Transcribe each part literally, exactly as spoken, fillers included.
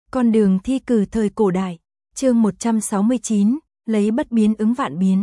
Con đường thi cử thời cổ đại, chương một trăm sáu mươi chín, lấy bất biến ứng vạn biến.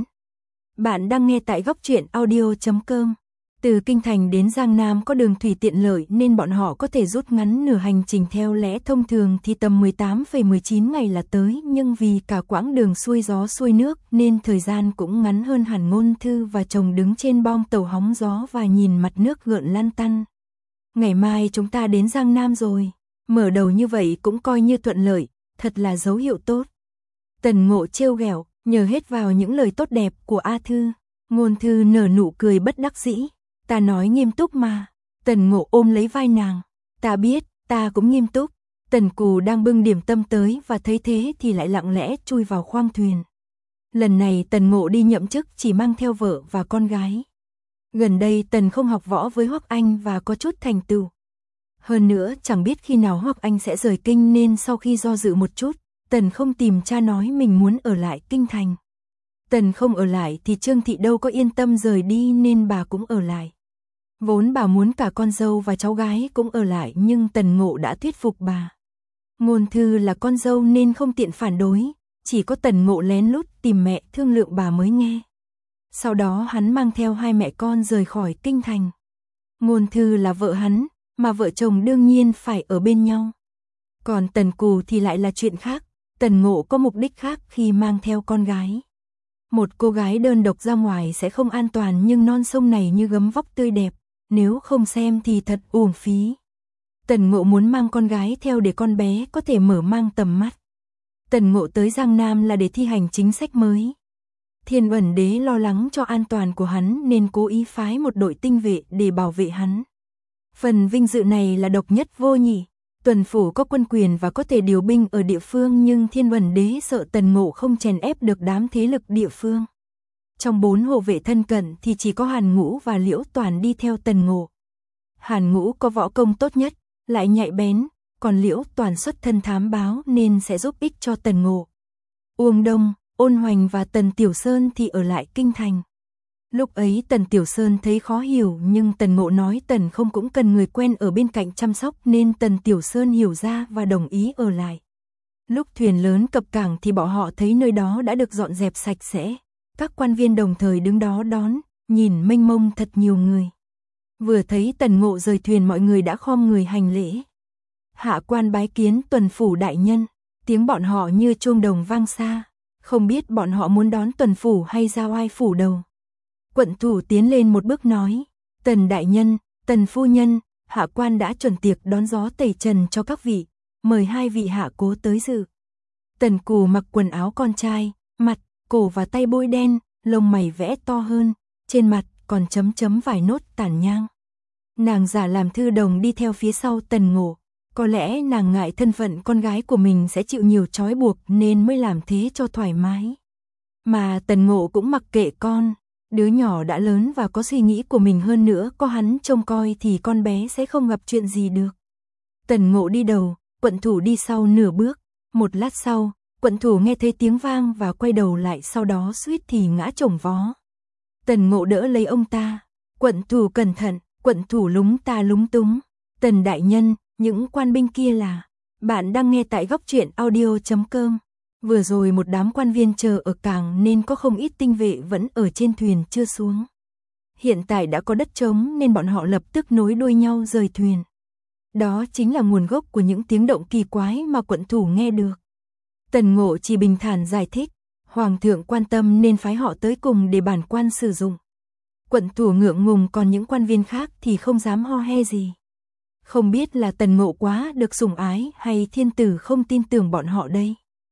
Bạn đang nghe tại góc truyện audio chấm com. Từ Kinh Thành đến Giang Nam có đường thủy tiện lợi nên bọn họ có thể rút ngắn nửa hành trình, theo lẽ thông thường thì tầm mười tám phẩy mười chín ngày là tới, nhưng vì cả quãng đường xuôi gió xuôi nước nên thời gian cũng ngắn hơn hẳn. Ngôn Thư và chồng đứng trên bong tàu hóng gió và nhìn mặt nước gợn lăn tăn. Ngày mai chúng ta đến Giang Nam rồi. Mở đầu như vậy cũng coi như thuận lợi, thật là dấu hiệu tốt. Tần Ngộ trêu ghẹo, nhờ hết vào những lời tốt đẹp của A Thư. Ngôn Thư nở nụ cười bất đắc dĩ. Ta nói nghiêm túc mà. Tần Ngộ ôm lấy vai nàng. Ta biết, ta cũng nghiêm túc. Tần Cù đang bưng điểm tâm tới và thấy thế thì lại lặng lẽ chui vào khoang thuyền. Lần này Tần Ngộ đi nhậm chức chỉ mang theo vợ và con gái. Gần đây Tần không học võ với Hoắc Anh và có chút thành tựu. Hơn nữa chẳng biết khi nào Hoắc Anh sẽ rời kinh nên sau khi do dự một chút, Tần không tìm cha nói mình muốn ở lại kinh thành. Tần không ở lại thì Trương Thị đâu có yên tâm rời đi nên bà cũng ở lại. Vốn bà muốn cả con dâu và cháu gái cũng ở lại nhưng Tần Ngộ đã thuyết phục bà. Ngôn Thư là con dâu nên không tiện phản đối, chỉ có Tần Ngộ lén lút tìm mẹ thương lượng bà mới nghe. Sau đó hắn mang theo hai mẹ con rời khỏi kinh thành. Ngôn Thư là vợ hắn, mà vợ chồng đương nhiên phải ở bên nhau. Còn Tần Cù thì lại là chuyện khác, Tần Ngộ có mục đích khác khi mang theo con gái. Một cô gái đơn độc ra ngoài sẽ không an toàn nhưng non sông này như gấm vóc tươi đẹp, nếu không xem thì thật uổng phí. Tần Ngộ muốn mang con gái theo để con bé có thể mở mang tầm mắt. Tần Ngộ tới Giang Nam là để thi hành chính sách mới. Thiên Uẩn Đế lo lắng cho an toàn của hắn nên cố ý phái một đội tinh vệ để bảo vệ hắn. Phần vinh dự này là độc nhất vô nhị. Tuần phủ có quân quyền và có thể điều binh ở địa phương nhưng Thiên Uẩn Đế sợ Tần Ngộ không chèn ép được đám thế lực địa phương. Trong bốn hộ vệ thân cận thì chỉ có Hàn Ngũ và Liễu Toàn đi theo Tần Ngộ. Hàn Ngũ có võ công tốt nhất, lại nhạy bén, còn Liễu Toàn xuất thân thám báo nên sẽ giúp ích cho Tần Ngộ. Uông Đông, Ôn Hoành và Tần Tiểu Sơn thì ở lại kinh thành. Lúc ấy Tần Tiểu Sơn thấy khó hiểu nhưng Tần Ngộ nói Tần không cũng cần người quen ở bên cạnh chăm sóc nên Tần Tiểu Sơn hiểu ra và đồng ý ở lại. Lúc thuyền lớn cập cảng thì bọn họ thấy nơi đó đã được dọn dẹp sạch sẽ. Các quan viên đồng thời đứng đó đón, nhìn mênh mông thật nhiều người. Vừa thấy Tần Ngộ rời thuyền mọi người đã khom người hành lễ. Hạ quan bái kiến tuần phủ đại nhân, tiếng bọn họ như chuông đồng vang xa. Không biết bọn họ muốn đón tuần phủ hay giao ai phủ đầu. Quận thủ tiến lên một bước nói, Tần đại nhân, Tần phu nhân, hạ quan đã chuẩn tiệc đón gió tẩy trần cho các vị, mời hai vị hạ cố tới dự. Tần Cù mặc quần áo con trai, mặt, cổ và tay bôi đen, lông mày vẽ to hơn, trên mặt còn chấm chấm vài nốt tàn nhang. Nàng giả làm thư đồng đi theo phía sau Tần Ngộ, có lẽ nàng ngại thân phận con gái của mình sẽ chịu nhiều trói buộc nên mới làm thế cho thoải mái. Mà Tần Ngộ cũng mặc kệ con. Đứa nhỏ đã lớn và có suy nghĩ của mình, hơn nữa có hắn trông coi thì con bé sẽ không gặp chuyện gì được. Tần Ngộ đi đầu, quận thủ đi sau nửa bước. Một lát sau, quận thủ nghe thấy tiếng vang và quay đầu lại, sau đó suýt thì ngã chồng vó. Tần Ngộ đỡ lấy ông ta. Quận thủ cẩn thận, quận thủ lúng ta lúng túng. Tần đại nhân, những quan binh kia là... Bạn đang nghe tại góc truyện audio chấm com. Vừa rồi một đám quan viên chờ ở cảng nên có không ít tinh vệ vẫn ở trên thuyền chưa xuống. Hiện tại đã có đất trống nên bọn họ lập tức nối đuôi nhau rời thuyền. Đó chính là nguồn gốc của những tiếng động kỳ quái mà quận thủ nghe được. Tần Ngộ chỉ bình thản giải thích, Hoàng thượng quan tâm nên phái họ tới cùng để bản quan sử dụng. Quận thủ ngượng ngùng, còn những quan viên khác thì không dám ho he gì. Không biết là Tần Ngộ quá được sủng ái hay thiên tử không tin tưởng bọn họ đây.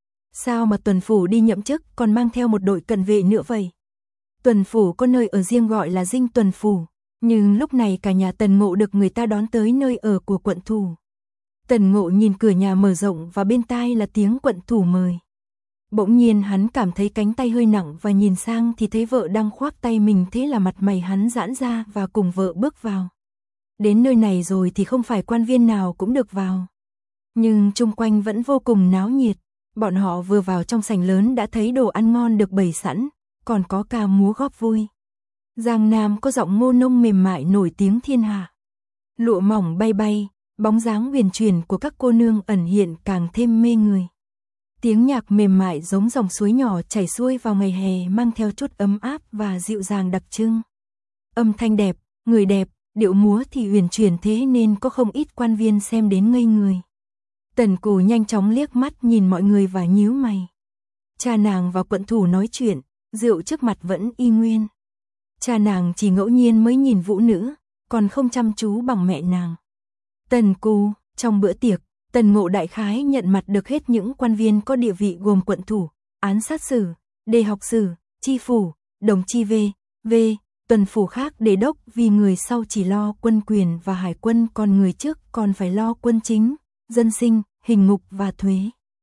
Sao mà tuần phủ đi nhậm chức còn mang theo một đội cận vệ nữa vậy? Tuần phủ có nơi ở riêng gọi là dinh tuần phủ, nhưng lúc này cả nhà Tần Ngộ được người ta đón tới nơi ở của quận thủ. Tần Ngộ nhìn cửa nhà mở rộng và bên tai là tiếng quận thủ mời. Bỗng nhiên hắn cảm thấy cánh tay hơi nặng và nhìn sang thì thấy vợ đang khoác tay mình, thế là mặt mày hắn giãn ra và cùng vợ bước vào. Đến nơi này rồi thì không phải quan viên nào cũng được vào. Nhưng chung quanh vẫn vô cùng náo nhiệt. Bọn họ vừa vào trong sảnh lớn đã thấy đồ ăn ngon được bày sẵn, còn có ca múa góp vui. Giang Nam có giọng ngô nông mềm mại nổi tiếng thiên hạ. Lụa mỏng bay bay, Bóng dáng huyền chuyển của các cô nương ẩn hiện càng thêm mê người. Tiếng nhạc mềm mại giống dòng suối nhỏ chảy xuôi vào ngày hè mang theo chút ấm áp và dịu dàng đặc trưng. Âm thanh đẹp, người đẹp, điệu múa thì huyền chuyển thế nên có không ít quan viên xem đến ngây người. Tần Cù nhanh chóng liếc mắt nhìn mọi người và nhíu mày. Cha nàng và quận thủ nói chuyện, rượu trước mặt vẫn y nguyên. Cha nàng chỉ ngẫu nhiên mới nhìn vũ nữ, còn không chăm chú bằng mẹ nàng. Tần Cù, trong bữa tiệc, Tần Ngộ đại khái nhận mặt được hết những quan viên có địa vị gồm quận thủ, án sát sử, đề học sử, chi phủ, đồng chi vê, vê, tuần phủ khác đề đốc vì người sau chỉ lo quân quyền và hải quân còn người trước còn phải lo quân chính, dân sinh, hình ngục và thuế.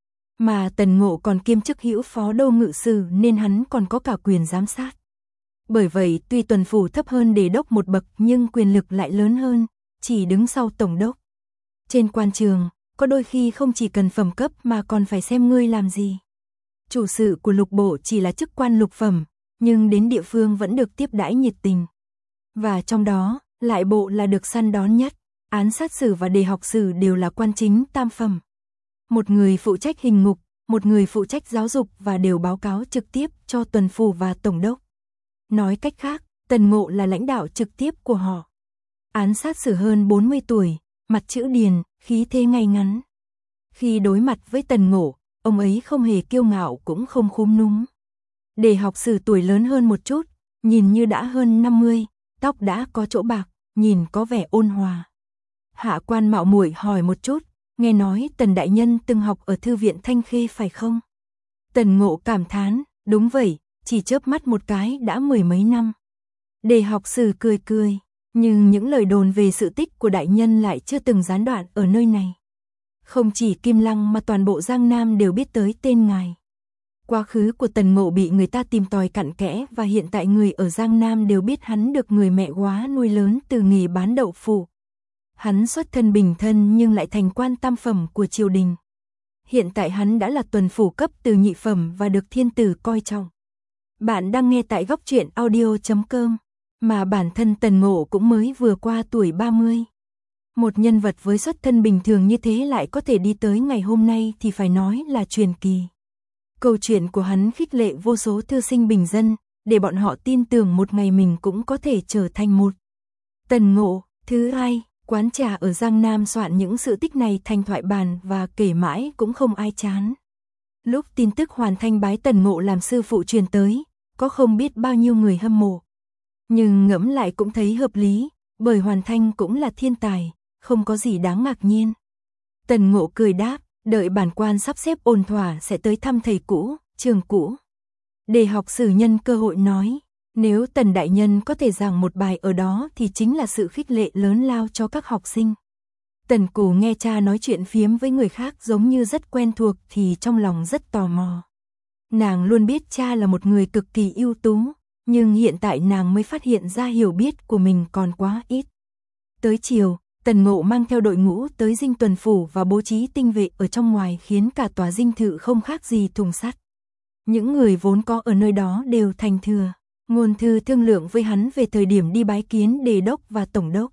Mà Tần Ngộ còn kiêm chức hữu phó đô ngự sử nên hắn còn có cả quyền giám sát. Bởi vậy tuy tuần phủ thấp hơn đề đốc một bậc nhưng quyền lực lại lớn hơn, chỉ đứng sau tổng đốc. Trên quan trường, có đôi khi không chỉ cần phẩm cấp mà còn phải xem ngươi làm gì. Chủ sự của lục bộ chỉ là chức quan lục phẩm, nhưng đến địa phương vẫn được tiếp đãi nhiệt tình. Và trong đó, lại bộ là được săn đón nhất, án sát sử và đề học sử đều là quan chính tam phẩm. Một người phụ trách hình ngục, một người phụ trách giáo dục và đều báo cáo trực tiếp cho tuần phủ và tổng đốc. Nói cách khác, Tần Ngộ là lãnh đạo trực tiếp của họ. Án sát sử hơn bốn mươi tuổi, mặt chữ điền, khí thế ngay ngắn. Khi đối mặt với Tần Ngộ, ông ấy không hề kiêu ngạo cũng không khúm núm. Đề học sử tuổi lớn hơn một chút, nhìn như đã hơn năm mươi, tóc đã có chỗ bạc, nhìn có vẻ ôn hòa. Hạ quan mạo muội hỏi một chút, nghe nói Tần đại nhân từng học ở thư viện Thanh Khê phải không? Tần Ngộ cảm thán, đúng vậy, chỉ chớp mắt một cái đã mười mấy năm. Đề học sử cười cười, nhưng những lời đồn về sự tích của đại nhân lại chưa từng gián đoạn ở nơi này. Không chỉ Kim Lăng mà toàn bộ Giang Nam đều biết tới tên ngài. Quá khứ của Tần Ngộ bị người ta tìm tòi cặn kẽ và hiện tại người ở Giang Nam đều biết hắn được người mẹ góa nuôi lớn từ nghề bán đậu phụ. Hắn xuất thân bình thân nhưng lại thành quan tam phẩm của triều đình. Hiện tại hắn đã là tuần phủ cấp từ nhị phẩm và được thiên tử coi trọng. Bạn đang nghe tại góc truyện audio chấm com, mà bản thân Tần Ngộ cũng mới vừa qua tuổi ba mươi. Một nhân vật với xuất thân bình thường như thế lại có thể đi tới ngày hôm nay thì phải nói là truyền kỳ. Câu chuyện của hắn khích lệ vô số thư sinh bình dân, để bọn họ tin tưởng một ngày mình cũng có thể trở thành một Tần Ngộ. Thứ hai, quán trà ở Giang Nam soạn những sự tích này thành thoại bản và kể mãi cũng không ai chán. Lúc tin tức Hoàn Thanh bái Tần Ngộ làm sư phụ truyền tới, có không biết bao nhiêu người hâm mộ. Nhưng ngẫm lại cũng thấy hợp lý, bởi Hoàn Thanh cũng là thiên tài, không có gì đáng ngạc nhiên. Tần Ngộ cười đáp, đợi bản quan sắp xếp ổn thỏa sẽ tới thăm thầy cũ, trường cũ. Đề học sử nhân cơ hội nói, nếu Tần đại nhân có thể giảng một bài ở đó thì chính là sự khích lệ lớn lao cho các học sinh. Tần Cù nghe cha nói chuyện phiếm với người khác giống như rất quen thuộc thì trong lòng rất tò mò. Nàng luôn biết cha là một người cực kỳ ưu tú, nhưng hiện tại nàng mới phát hiện ra hiểu biết của mình còn quá ít. Tới chiều, Tần Ngộ mang theo đội ngũ tới dinh tuần phủ và bố trí tinh vệ ở trong ngoài khiến cả tòa dinh thự không khác gì thùng sắt. Những người vốn có ở nơi đó đều thành thừa. Ngôn thư thương lượng với hắn về thời điểm đi bái kiến đề đốc và tổng đốc.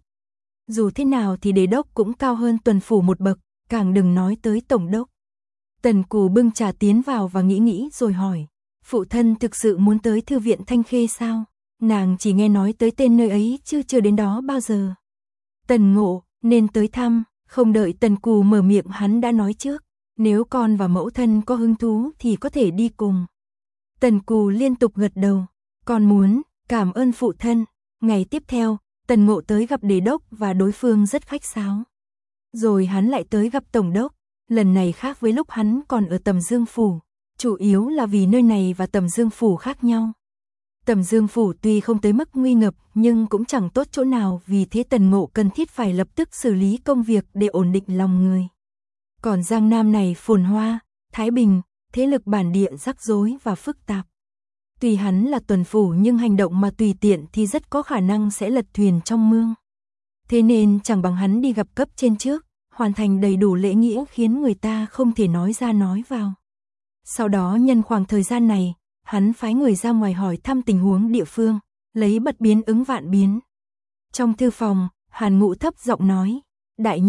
Dù thế nào thì đề đốc cũng cao hơn tuần phủ một bậc, càng đừng nói tới tổng đốc. Tần Cù bưng trà tiến vào và nghĩ nghĩ rồi hỏi, phụ thân thực sự muốn tới thư viện Thanh Khê sao? Nàng chỉ nghe nói tới tên nơi ấy chứ chưa đến đó bao giờ. Tần Ngộ, nên tới thăm, không đợi Tần Cù mở miệng hắn đã nói trước, nếu con và mẫu thân có hứng thú thì có thể đi cùng. Tần Cù liên tục gật đầu, con muốn, cảm ơn phụ thân. Ngày tiếp theo, Tần Ngộ tới gặp đề đốc và đối phương rất khách sáo. Rồi hắn lại tới gặp tổng đốc, lần này khác với lúc hắn còn ở Tầm Dương Phủ, chủ yếu là vì nơi này và Tầm Dương Phủ khác nhau. Tầm Dương Phủ tuy không tới mức nguy ngập nhưng cũng chẳng tốt chỗ nào, vì thế Tần Ngộ cần thiết phải lập tức xử lý công việc để ổn định lòng người. Còn Giang Nam này phồn hoa, thái bình, thế lực bản địa rắc rối và phức tạp. Tuy hắn là tuần phủ nhưng hành động mà tùy tiện thì rất có khả năng sẽ lật thuyền trong mương. Thế nên chẳng bằng hắn đi gặp cấp trên trước, hoàn thành đầy đủ lễ nghĩa khiến người ta không thể nói ra nói vào. Sau đó nhân khoảng thời gian này, hắn phái người ra ngoài hỏi thăm tình huống địa phương, lấy bật biến ứng vạn biến. Trong thư phòng, Hàn Ngũ thấp giọng nói, đại nhân,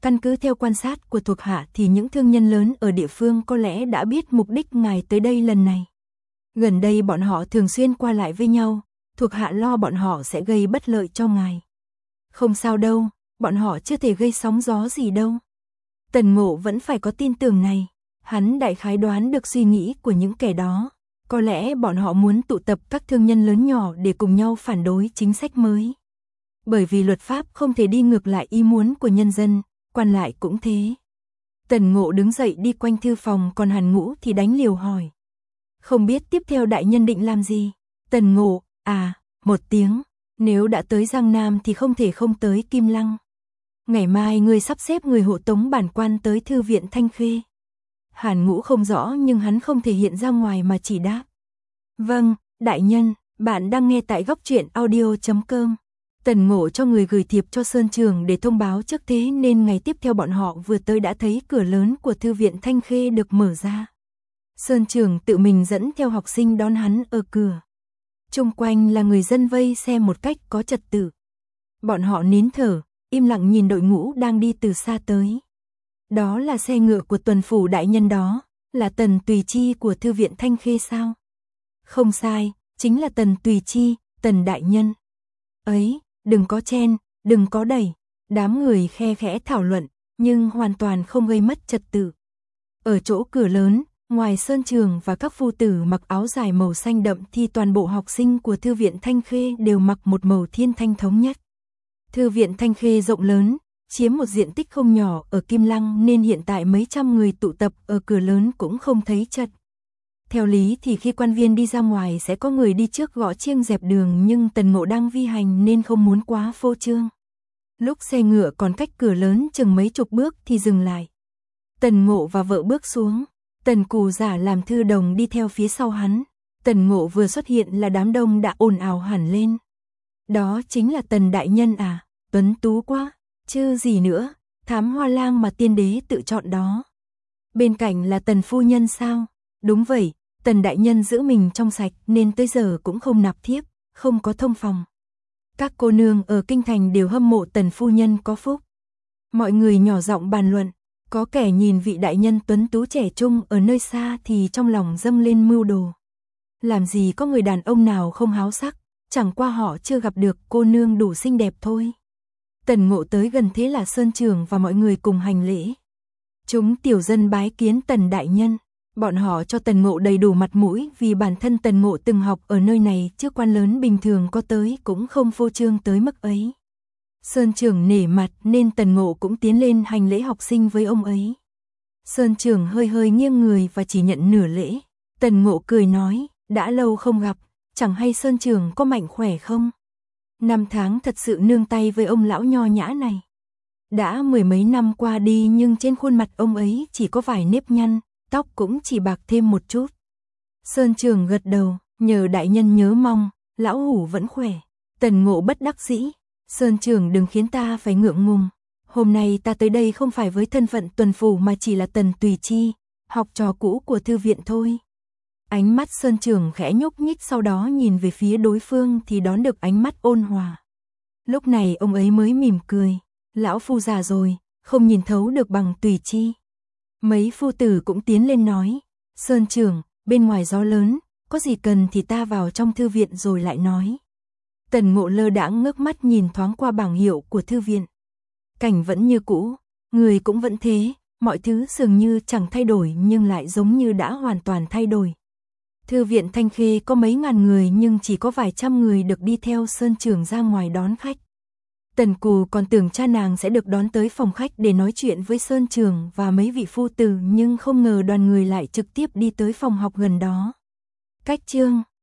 Căn cứ theo quan sát của thuộc hạ thì những thương nhân lớn ở địa phương có lẽ đã biết mục đích ngài tới đây lần này. Gần đây bọn họ thường xuyên qua lại với nhau, thuộc hạ lo bọn họ sẽ gây bất lợi cho ngài. Không sao đâu, bọn họ chưa thể gây sóng gió gì đâu. Tần Ngộ vẫn phải có tin tưởng này, hắn đại khái đoán được suy nghĩ của những kẻ đó. Có lẽ bọn họ muốn tụ tập các thương nhân lớn nhỏ để cùng nhau phản đối chính sách mới. Bởi vì luật pháp không thể đi ngược lại ý muốn của nhân dân, quan lại cũng thế. Tần Ngộ đứng dậy đi quanh thư phòng, còn Hàn Ngũ thì đánh liều hỏi. Không biết tiếp theo đại nhân định làm gì? Tần Ngộ, à, một tiếng, nếu đã tới Giang Nam thì không thể không tới Kim Lăng. Ngày mai người sắp xếp người hộ tống bản quan tới thư viện Thanh Khê. Hàn Ngũ không rõ nhưng hắn không thể hiện ra ngoài mà chỉ đáp. Vâng, đại nhân, bạn đang nghe tại góc truyện audio chấm com. Tần Ngộ cho người gửi thiệp cho Sơn Trường để thông báo trước, thế nên ngày tiếp theo bọn họ vừa tới đã thấy cửa lớn của thư viện Thanh Khê được mở ra. Sơn Trường tự mình dẫn theo học sinh đón hắn ở cửa. Chung quanh là người dân vây xem một cách có trật tự. Bọn họ nín thở, im lặng nhìn đội ngũ đang đi từ xa tới. Đó là xe ngựa của tuần phủ đại nhân đó, là Tần Tùy Chi của thư viện Thanh Khê sao? Không sai, chính là Tần Tùy Chi, Tần đại nhân. Ấy, đừng có chen, đừng có đẩy. Đám người khe khẽ thảo luận, nhưng hoàn toàn không gây mất trật tự. Ở chỗ cửa lớn, ngoài Sơn Trường và các phu tử mặc áo dài màu xanh đậm thì toàn bộ học sinh của thư viện Thanh Khê đều mặc một màu thiên thanh thống nhất. Thư viện Thanh Khê rộng lớn, chiếm một diện tích không nhỏ ở Kim Lăng nên hiện tại mấy trăm người tụ tập ở cửa lớn cũng không thấy chật. Theo lý thì khi quan viên đi ra ngoài sẽ có người đi trước gõ chiêng dẹp đường, nhưng Tần Ngộ đang vi hành nên không muốn quá phô trương. Lúc xe ngựa còn cách cửa lớn chừng mấy chục bước thì dừng lại. Tần Ngộ và vợ bước xuống, Tần Cù giả làm thư đồng đi theo phía sau hắn. Tần Ngộ vừa xuất hiện là đám đông đã ồn ào hẳn lên. Đó chính là Tần đại nhân à, tuấn tú quá, chứ gì nữa, thám hoa lang mà tiên đế tự chọn đó. Bên cạnh là Tần phu nhân sao? Đúng vậy, Tần đại nhân giữ mình trong sạch nên tới giờ cũng không nạp thiếp, không có thông phòng. Các cô nương ở kinh thành đều hâm mộ Tần phu nhân có phúc. Mọi người nhỏ giọng bàn luận, có kẻ nhìn vị đại nhân tuấn tú trẻ trung ở nơi xa thì trong lòng dâng lên mưu đồ. Làm gì có người đàn ông nào không háo sắc, chẳng qua họ chưa gặp được cô nương đủ xinh đẹp thôi. Tần Ngộ tới gần thế là Sơn Trường và mọi người cùng hành lễ. Chúng tiểu dân bái kiến Tần đại nhân. Bọn họ cho Tần Ngộ đầy đủ mặt mũi vì bản thân Tần Ngộ từng học ở nơi này, trước quan lớn bình thường có tới cũng không phô trương tới mức ấy. Sơn Trường nể mặt nên Tần Ngộ cũng tiến lên hành lễ học sinh với ông ấy. Sơn Trường hơi hơi nghiêng người và chỉ nhận nửa lễ. Tần Ngộ cười nói, đã lâu không gặp, chẳng hay Sơn Trường có mạnh khỏe không? Năm tháng thật sự nương tay với ông lão nho nhã này. Đã mười mấy năm qua đi nhưng trên khuôn mặt ông ấy chỉ có vài nếp nhăn, tóc cũng chỉ bạc thêm một chút. Sơn Trường gật đầu, nhờ đại nhân nhớ mong, lão hủ vẫn khỏe. Tần Ngộ bất đắc dĩ, Sơn Trường đừng khiến ta phải ngượng ngùng. Hôm nay ta tới đây không phải với thân phận tuần phủ mà chỉ là Tần Tùy Chi, học trò cũ của thư viện thôi. Ánh mắt Sơn Trường khẽ nhúc nhích, sau đó nhìn về phía đối phương thì đón được ánh mắt ôn hòa. Lúc này ông ấy mới mỉm cười, lão phu già rồi, không nhìn thấu được bằng Tùy Chi. Mấy phu tử cũng tiến lên nói, Sơn Trường, bên ngoài gió lớn, có gì cần thì ta vào trong thư viện rồi lại nói. Tần Ngộ lơ đãng ngước mắt nhìn thoáng qua bảng hiệu của thư viện. Cảnh vẫn như cũ, người cũng vẫn thế, mọi thứ dường như chẳng thay đổi nhưng lại giống như đã hoàn toàn thay đổi. Thư viện Thanh Khê có mấy ngàn người nhưng chỉ có vài trăm người được đi theo Sơn Trường ra ngoài đón khách. Tần Cù còn tưởng cha nàng sẽ được đón tới phòng khách để nói chuyện với Sơn Trường và mấy vị phu tử, nhưng không ngờ đoàn người lại trực tiếp đi tới phòng học gần đó. Cách chương